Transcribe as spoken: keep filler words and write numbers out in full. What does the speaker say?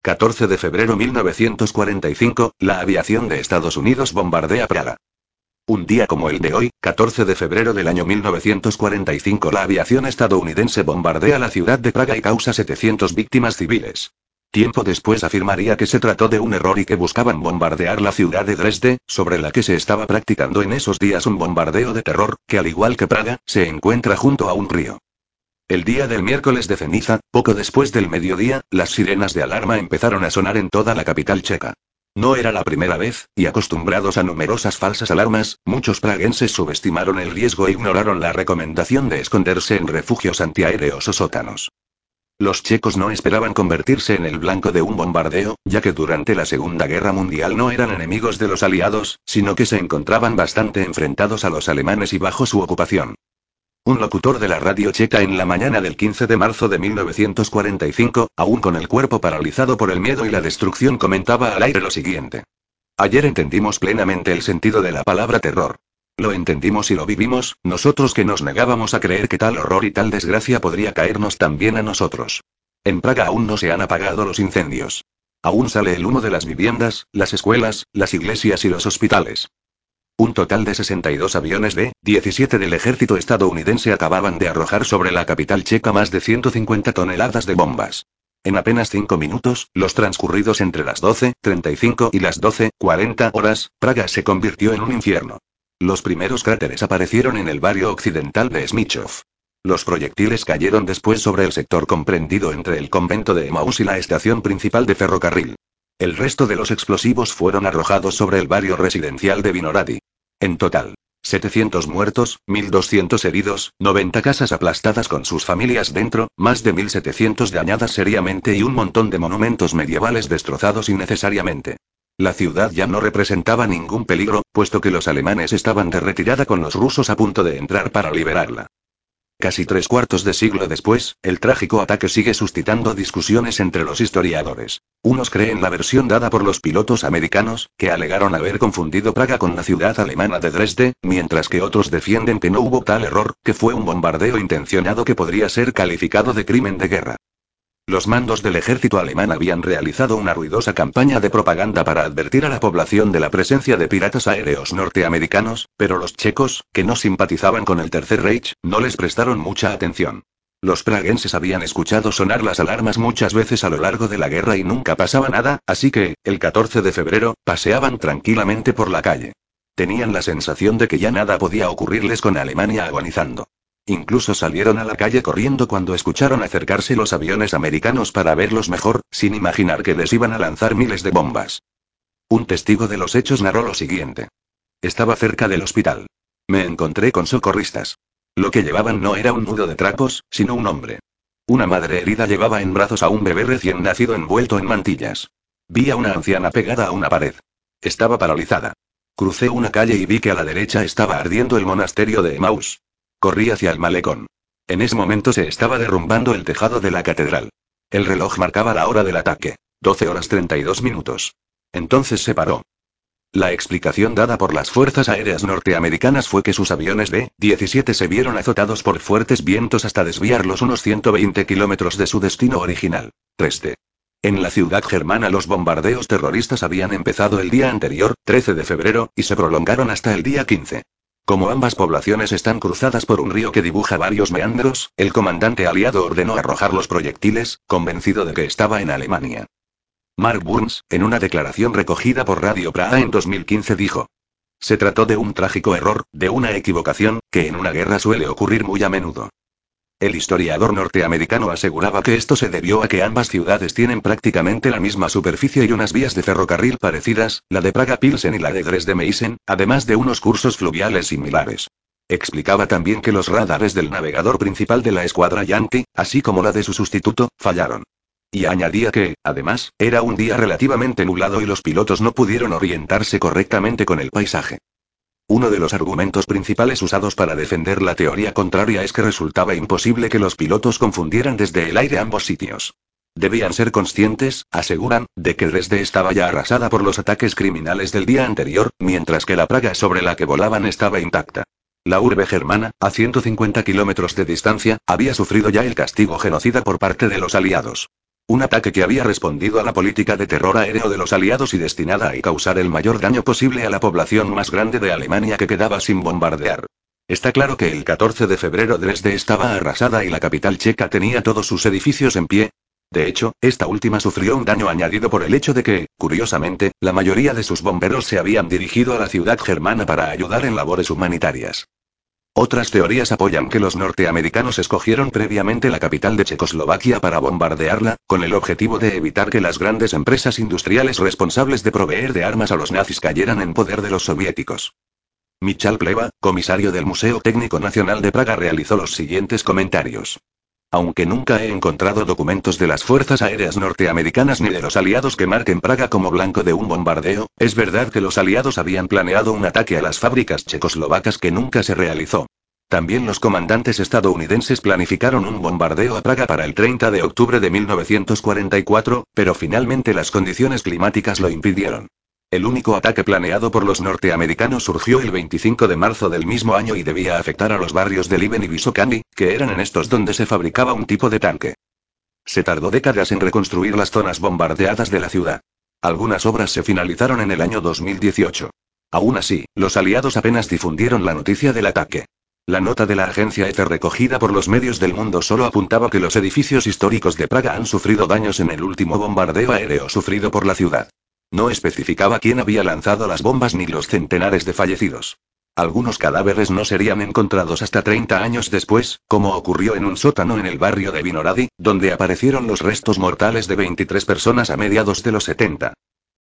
catorce de febrero mil novecientos cuarenta y cinco, la aviación de Estados Unidos bombardea Praga. Un día como el de hoy, catorce de febrero del año mil novecientos cuarenta y cinco, la aviación estadounidense bombardea la ciudad de Praga y causa setecientas víctimas civiles. Tiempo después afirmaría que se trató de un error y que buscaban bombardear la ciudad de Dresde, sobre la que se estaba practicando en esos días un bombardeo de terror, que al igual que Praga, se encuentra junto a un río. El día del miércoles de ceniza, poco después del mediodía, las sirenas de alarma empezaron a sonar en toda la capital checa. No era la primera vez, y acostumbrados a numerosas falsas alarmas, muchos praguenses subestimaron el riesgo e ignoraron la recomendación de esconderse en refugios antiaéreos o sótanos. Los checos no esperaban convertirse en el blanco de un bombardeo, ya que durante la Segunda Guerra Mundial no eran enemigos de los aliados, sino que se encontraban bastante enfrentados a los alemanes y bajo su ocupación. Un locutor de la radio checa en la mañana del quince de marzo de mil novecientos cuarenta y cinco, aún con el cuerpo paralizado por el miedo y la destrucción, comentaba al aire lo siguiente. Ayer entendimos plenamente el sentido de la palabra terror. Lo entendimos y lo vivimos, nosotros que nos negábamos a creer que tal horror y tal desgracia podría caernos también a nosotros. En Praga aún no se han apagado los incendios. Aún sale el humo de las viviendas, las escuelas, las iglesias y los hospitales. Un total de sesenta y dos aviones B diecisiete del ejército estadounidense acababan de arrojar sobre la capital checa más de ciento cincuenta toneladas de bombas. En apenas cinco minutos, los transcurridos entre las doce treinta y cinco y las doce cuarenta horas, Praga se convirtió en un infierno. Los primeros cráteres aparecieron en el barrio occidental de Smichov. Los proyectiles cayeron después sobre el sector comprendido entre el convento de Emaús y la estación principal de ferrocarril. El resto de los explosivos fueron arrojados sobre el barrio residencial de Vinoradi. En total, setecientos muertos, mil doscientos heridos, noventa casas aplastadas con sus familias dentro, más de mil setecientos dañadas seriamente y un montón de monumentos medievales destrozados innecesariamente. La ciudad ya no representaba ningún peligro, puesto que los alemanes estaban de retirada con los rusos a punto de entrar para liberarla. Casi tres cuartos de siglo después, el trágico ataque sigue suscitando discusiones entre los historiadores. Unos creen la versión dada por los pilotos americanos, que alegaron haber confundido Praga con la ciudad alemana de Dresde, mientras que otros defienden que no hubo tal error, que fue un bombardeo intencionado que podría ser calificado de crimen de guerra. Los mandos del ejército alemán habían realizado una ruidosa campaña de propaganda para advertir a la población de la presencia de piratas aéreos norteamericanos, pero los checos, que no simpatizaban con el Tercer Reich, no les prestaron mucha atención. Los praguenses habían escuchado sonar las alarmas muchas veces a lo largo de la guerra y nunca pasaba nada, así que, el catorce de febrero, paseaban tranquilamente por la calle. Tenían la sensación de que ya nada podía ocurrirles con Alemania agonizando. Incluso salieron a la calle corriendo cuando escucharon acercarse los aviones americanos para verlos mejor, sin imaginar que les iban a lanzar miles de bombas. Un testigo de los hechos narró lo siguiente. Estaba cerca del hospital. Me encontré con socorristas. Lo que llevaban no era un nudo de trapos, sino un hombre. Una madre herida llevaba en brazos a un bebé recién nacido envuelto en mantillas. Vi a una anciana pegada a una pared. Estaba paralizada. Crucé una calle y vi que a la derecha estaba ardiendo el monasterio de Emaús. Corrí hacia el malecón. En ese momento se estaba derrumbando el tejado de la catedral. El reloj marcaba la hora del ataque. doce horas treinta y dos minutos. Entonces se paró. La explicación dada por las fuerzas aéreas norteamericanas fue que sus aviones B diecisiete se vieron azotados por fuertes vientos hasta desviarlos unos ciento veinte kilómetros de su destino original, Dresde. En la ciudad germana los bombardeos terroristas habían empezado el día anterior, trece de febrero, y se prolongaron hasta el día quince. Como ambas poblaciones están cruzadas por un río que dibuja varios meandros, el comandante aliado ordenó arrojar los proyectiles, convencido de que estaba en Alemania. Mark Burns, en una declaración recogida por Radio Praha en dos mil quince dijo: se trató de un trágico error, de una equivocación, que en una guerra suele ocurrir muy a menudo. El historiador norteamericano aseguraba que esto se debió a que ambas ciudades tienen prácticamente la misma superficie y unas vías de ferrocarril parecidas, la de Praga-Pilsen y la de Dresde-Meißen, además de unos cursos fluviales similares. Explicaba también que los radares del navegador principal de la escuadra Yankee, así como la de su sustituto, fallaron. Y añadía que, además, era un día relativamente nublado y los pilotos no pudieron orientarse correctamente con el paisaje. Uno de los argumentos principales usados para defender la teoría contraria es que resultaba imposible que los pilotos confundieran desde el aire ambos sitios. Debían ser conscientes, aseguran, de que Dresde estaba ya arrasada por los ataques criminales del día anterior, mientras que la Praga sobre la que volaban estaba intacta. La urbe germana, a ciento cincuenta kilómetros de distancia, había sufrido ya el castigo genocida por parte de los aliados. Un ataque que había respondido a la política de terror aéreo de los aliados y destinada a causar el mayor daño posible a la población más grande de Alemania que quedaba sin bombardear. Está claro que el catorce de febrero Dresde estaba arrasada y la capital checa tenía todos sus edificios en pie. De hecho, esta última sufrió un daño añadido por el hecho de que, curiosamente, la mayoría de sus bomberos se habían dirigido a la ciudad germana para ayudar en labores humanitarias. Otras teorías apoyan que los norteamericanos escogieron previamente la capital de Checoslovaquia para bombardearla, con el objetivo de evitar que las grandes empresas industriales responsables de proveer de armas a los nazis cayeran en poder de los soviéticos. Michal Pleva, comisario del Museo Técnico Nacional de Praga, realizó los siguientes comentarios. Aunque nunca he encontrado documentos de las fuerzas aéreas norteamericanas ni de los aliados que marquen Praga como blanco de un bombardeo, es verdad que los aliados habían planeado un ataque a las fábricas checoslovacas que nunca se realizó. También los comandantes estadounidenses planificaron un bombardeo a Praga para el treinta de octubre de mil novecientos cuarenta y cuatro, pero finalmente las condiciones climáticas lo impidieron. El único ataque planeado por los norteamericanos surgió el veinticinco de marzo del mismo año y debía afectar a los barrios de Liven y Visokani, que eran en estos donde se fabricaba un tipo de tanque. Se tardó décadas en reconstruir las zonas bombardeadas de la ciudad. Algunas obras se finalizaron en el año dos mil dieciocho. Aún así, los aliados apenas difundieron la noticia del ataque. La nota de la agencia E F E recogida por los medios del mundo solo apuntaba que los edificios históricos de Praga han sufrido daños en el último bombardeo aéreo sufrido por la ciudad. No especificaba quién había lanzado las bombas ni los centenares de fallecidos. Algunos cadáveres no serían encontrados hasta treinta años después, como ocurrió en un sótano en el barrio de Vinoradi, donde aparecieron los restos mortales de veintitrés personas a mediados de los setenta.